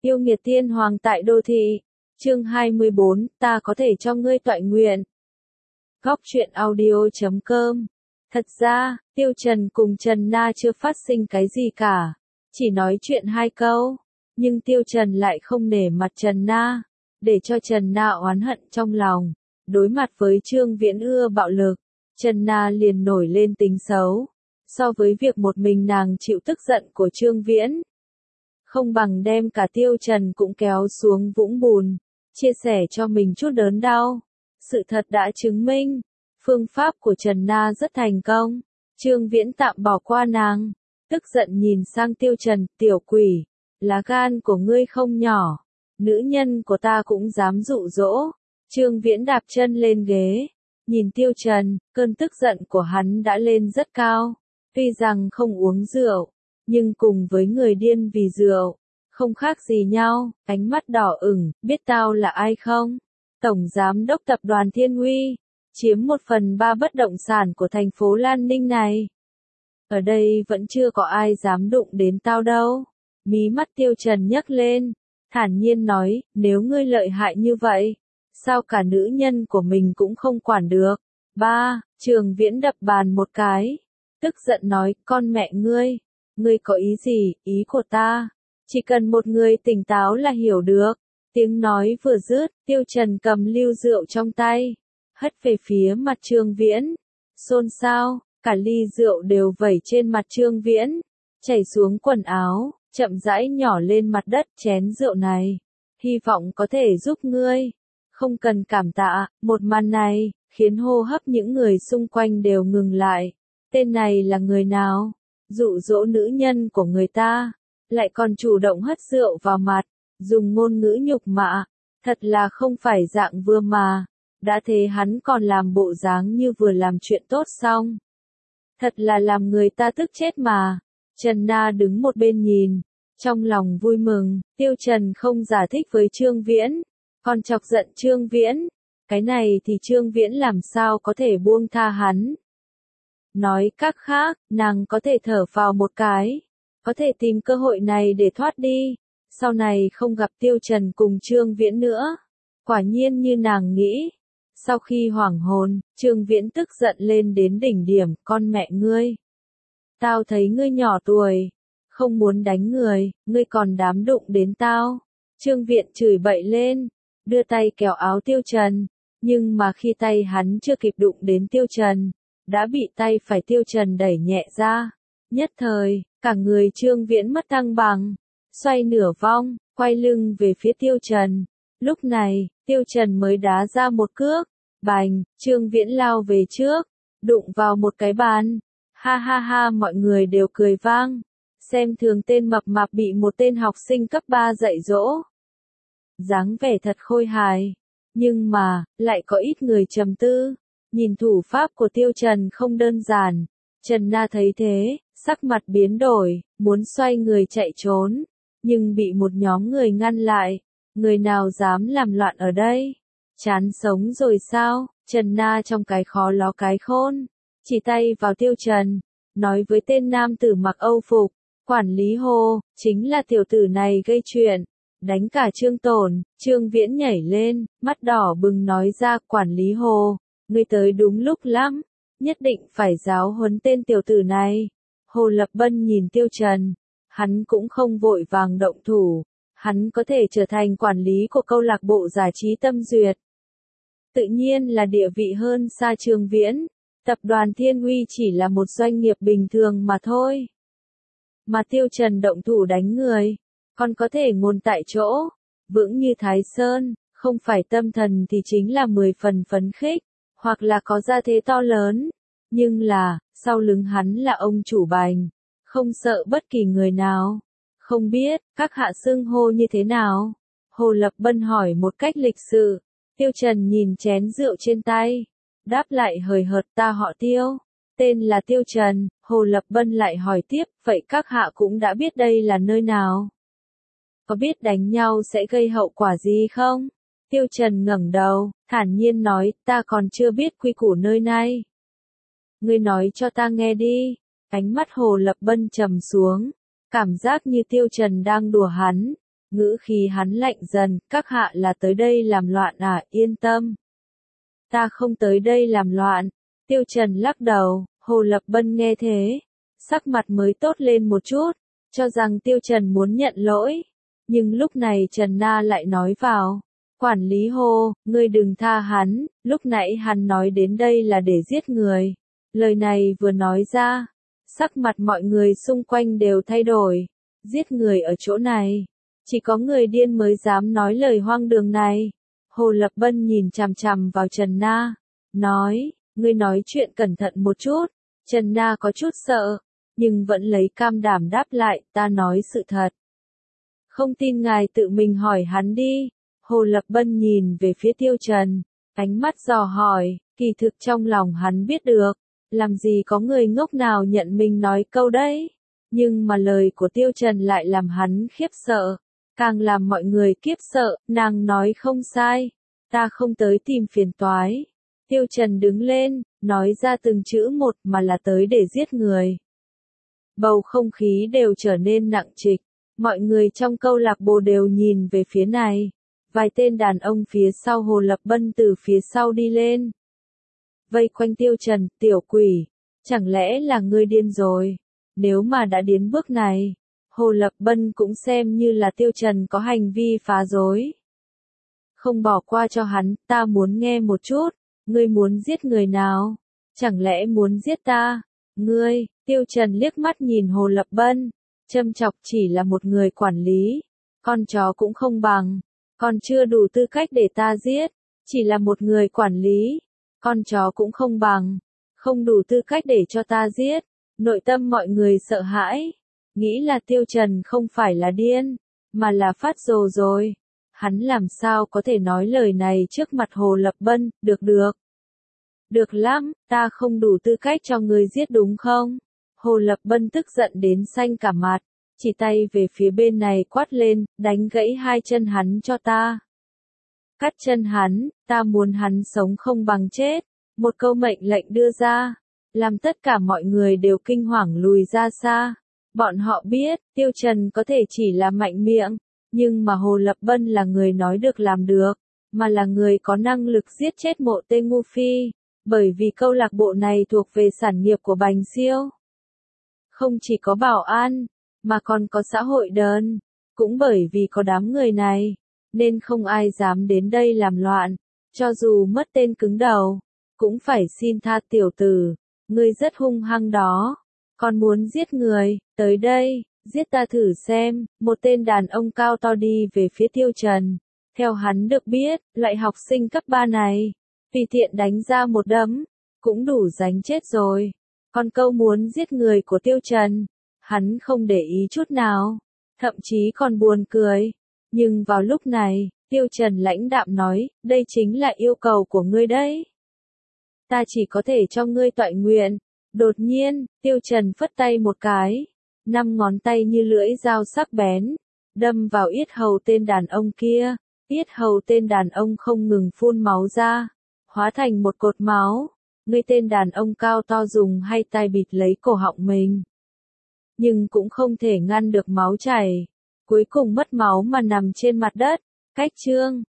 Yêu nghiệt tiên hoàng tại đô thị. Chương 24, ta có thể cho ngươi toại nguyện. Góc truyện audio.com. Thật ra, Tiêu Trần cùng Trần Na chưa phát sinh cái gì cả, chỉ nói chuyện hai câu, nhưng Tiêu Trần lại không nể mặt Trần Na, để cho Trần Na oán hận trong lòng. Đối mặt với Trương Viễn ưa bạo lực, Trần Na liền nổi lên tính xấu. So với việc một mình nàng chịu tức giận của Trương Viễn, không bằng đem cả Tiêu Trần cũng kéo xuống vũng bùn, chia sẻ cho mình chút đớn đau. Sự thật đã chứng minh, phương pháp của Trần Na rất thành công. Trương Viễn tạm bỏ qua nàng, tức giận nhìn sang Tiêu Trần, tiểu quỷ, lá gan của ngươi không nhỏ, nữ nhân của ta cũng dám dụ dỗ. Trương Viễn đạp chân lên ghế, nhìn Tiêu Trần, cơn tức giận của hắn đã lên rất cao. Tuy rằng không uống rượu, nhưng cùng với người điên vì rượu, không khác gì nhau. Ánh mắt đỏ ửng, biết tao là ai không? Tổng Giám đốc Tập đoàn Thiên Uy, chiếm 1/3 bất động sản của thành phố Lan Ninh này. Ở đây vẫn chưa có ai dám đụng đến tao đâu. Mí mắt Tiêu Trần nhấc lên, thản nhiên nói, nếu ngươi lợi hại như vậy, sao cả nữ nhân của mình cũng không quản được? Trương Viễn đập bàn một cái, tức giận nói, con mẹ ngươi có ý gì? Ý của ta, chỉ cần một người tỉnh táo là hiểu được. Tiếng nói vừa dứt, Tiêu Trần cầm lưu rượu trong tay, hất về phía mặt Trương Viễn. Xôn xao, cả ly rượu đều vẩy trên mặt Trương Viễn, chảy xuống quần áo, chậm rãi nhỏ lên mặt đất. Chén rượu này, hy vọng có thể giúp ngươi. Không cần cảm tạ. Một màn này khiến hô hấp những người xung quanh đều ngừng lại. Tên này là người nào? Dụ dỗ nữ nhân của người ta, lại còn chủ động hất rượu vào mặt, dùng ngôn ngữ nhục mạ, thật là không phải dạng vừa mà. Đã thế hắn còn làm bộ dáng như vừa làm chuyện tốt xong. Thật là làm người ta tức chết mà. Trần Na đứng một bên nhìn, trong lòng vui mừng. Tiêu Trần không giải thích với Trương Viễn, còn chọc giận Trương Viễn. Cái này thì Trương Viễn làm sao có thể buông tha hắn. Nói cách khác, nàng có thể thở phào một cái, có thể tìm cơ hội này để thoát đi, sau này không gặp Tiêu Trần cùng Trương Viễn nữa. Quả nhiên như nàng nghĩ. Sau khi hoảng hồn, Trương Viễn tức giận lên đến đỉnh điểm, con mẹ ngươi. Tao thấy ngươi nhỏ tuổi, không muốn đánh người, ngươi còn dám đụng đến tao. Trương Viễn chửi bậy lên, đưa tay kéo áo Tiêu Trần, nhưng mà khi tay hắn chưa kịp đụng đến Tiêu Trần, đã bị tay phải Tiêu Trần đẩy nhẹ ra. Nhất thời, cả người Trương Viễn mất thăng bằng, xoay nửa vòng, quay lưng về phía Tiêu Trần. Lúc này, Tiêu Trần mới đá ra một cước, bành, Trương Viễn lao về trước, đụng vào một cái bàn. Ha ha ha, mọi người đều cười vang, xem thường tên mập mạp bị một tên học sinh cấp 3 dạy dỗ. Dáng vẻ thật khôi hài, nhưng mà, lại có ít người trầm tư. Nhìn thủ pháp của Tiêu Trần không đơn giản. Trần Na thấy thế, sắc mặt biến đổi, muốn xoay người chạy trốn, nhưng bị một nhóm người ngăn lại. Người nào dám làm loạn ở đây? Chán sống rồi sao? Trần Na trong cái khó ló cái khôn, chỉ tay vào Tiêu Trần, nói với tên nam tử mặc Âu phục, quản lý Hồ, chính là tiểu tử này gây chuyện, đánh cả Trương Tổn. Trương Viễn nhảy lên, mắt đỏ bừng nói ra, quản lý Hồ, ngươi tới đúng lúc lắm, nhất định phải giáo huấn tên tiểu tử này. Hồ Lập Bân nhìn Tiêu Trần, hắn cũng không vội vàng động thủ, hắn có thể trở thành quản lý của câu lạc bộ giải trí Tâm Duyệt. Tự nhiên là địa vị hơn xa Trương Viễn. Tập đoàn Thiên Uy chỉ là một doanh nghiệp bình thường mà thôi. Mà Tiêu Trần động thủ đánh người, còn có thể ngôn tại chỗ, vững như Thái Sơn, không phải tâm thần thì chính là 10 phần phấn khích, hoặc là có gia thế to lớn. Nhưng là, sau lưng hắn là ông chủ Bành, không sợ bất kỳ người nào. Không biết, các hạ xưng hô như thế nào? Hồ Lập Bân hỏi một cách lịch sự. Tiêu Trần nhìn chén rượu trên tay, đáp lại hời hợt, ta họ Tiêu, tên là Tiêu Trần. Hồ Lập Bân lại hỏi tiếp, vậy các hạ cũng đã biết đây là nơi nào? Có biết đánh nhau sẽ gây hậu quả gì không? Tiêu Trần ngẩng đầu, thản nhiên nói, ta còn chưa biết quy củ nơi này. Ngươi nói cho ta nghe đi. Ánh mắt Hồ Lập Bân trầm xuống, cảm giác như Tiêu Trần đang đùa hắn. ngữ khí hắn lạnh dần, các hạ là tới đây làm loạn à, yên tâm. Ta không tới đây làm loạn. Tiêu Trần lắc đầu, Hồ Lập Bân nghe thế, sắc mặt mới tốt lên một chút, cho rằng Tiêu Trần muốn nhận lỗi. Nhưng lúc này Trần Na lại nói vào, quản lý Hồ, ngươi đừng tha hắn, lúc nãy hắn nói đến đây là để giết người. Lời này vừa nói ra, sắc mặt mọi người xung quanh đều thay đổi, giết người ở chỗ này. Chỉ có người điên mới dám nói lời hoang đường này. Hồ Lập Bân nhìn chằm chằm vào Trần Na, nói, ngươi nói chuyện cẩn thận một chút. Trần Na có chút sợ, nhưng vẫn lấy cam đảm đáp lại, ta nói sự thật. Không tin ngài tự mình hỏi hắn đi. Hồ Lập Bân nhìn về phía Tiêu Trần, ánh mắt dò hỏi, kỳ thực trong lòng hắn biết được, làm gì có người ngốc nào nhận mình nói câu đấy. Nhưng mà lời của Tiêu Trần lại làm hắn khiếp sợ, càng làm mọi người kiếp sợ, nàng nói không sai, ta không tới tìm phiền toái. Tiêu Trần đứng lên, nói ra từng chữ một mà là tới để giết người. Bầu không khí đều trở nên nặng trịch, mọi người trong câu lạc bộ đều nhìn về phía này. Vài tên đàn ông phía sau Hồ Lập Bân từ phía sau đi lên. Vây quanh Tiêu Trần, tiểu quỷ, chẳng lẽ là ngươi điên rồi? Nếu mà đã đến bước này, Hồ Lập Bân cũng xem như là Tiêu Trần có hành vi phá rối. Không bỏ qua cho hắn, ta muốn nghe một chút, ngươi muốn giết người nào? Chẳng lẽ muốn giết ta? Ngươi, Tiêu Trần liếc mắt nhìn Hồ Lập Bân, châm chọc, chỉ là một người quản lý, con chó cũng không bằng, còn chưa đủ tư cách để ta giết, chỉ là một người quản lý, con chó cũng không bằng, không đủ tư cách để cho ta giết. Nội tâm mọi người sợ hãi, nghĩ là Tiêu Trần không phải là điên, mà là phát rồ rồi. Hắn làm sao có thể nói lời này trước mặt Hồ Lập Bân, được. Được lắm, ta không đủ tư cách cho ngươi giết đúng không? Hồ Lập Bân tức giận đến xanh cả mặt, chỉ tay về phía bên này quát lên, đánh gãy hai chân hắn cho ta. Cắt chân hắn, ta muốn hắn sống không bằng chết. Một câu mệnh lệnh đưa ra, làm tất cả mọi người đều kinh hoàng lùi ra xa. Bọn họ biết, Tiêu Trần có thể chỉ là mạnh miệng, nhưng mà Hồ Lập Bân là người nói được làm được, mà là người có năng lực giết chết Mộ Tê Ngu Phi, bởi vì câu lạc bộ này thuộc về sản nghiệp của Bành Siêu. Không chỉ có bảo an, mà còn có xã hội đơn, cũng bởi vì có đám người này, nên không ai dám đến đây làm loạn, cho dù mất tên cứng đầu, cũng phải xin tha tiểu tử, ngươi rất hung hăng đó, còn muốn giết người, tới đây, giết ta thử xem. Một tên đàn ông cao to đi về phía Tiêu Trần, theo hắn được biết, loại học sinh cấp 3 này, tùy tiện đánh ra một đấm, cũng đủ đánh chết rồi, còn câu muốn giết người của Tiêu Trần, hắn không để ý chút nào, thậm chí còn buồn cười. Nhưng vào lúc này, Tiêu Trần lãnh đạm nói, đây chính là yêu cầu của ngươi đấy. Ta chỉ có thể cho ngươi toại nguyện. Đột nhiên, Tiêu Trần phất tay một cái, 5 ngón tay như lưỡi dao sắc bén, đâm vào yết hầu tên đàn ông kia. Yết hầu tên đàn ông không ngừng phun máu ra, hóa thành một cột máu. Người tên đàn ông cao to dùng hai tay bịt lấy cổ họng mình, nhưng cũng không thể ngăn được máu chảy. Cuối cùng mất máu mà nằm trên mặt đất. Cách chương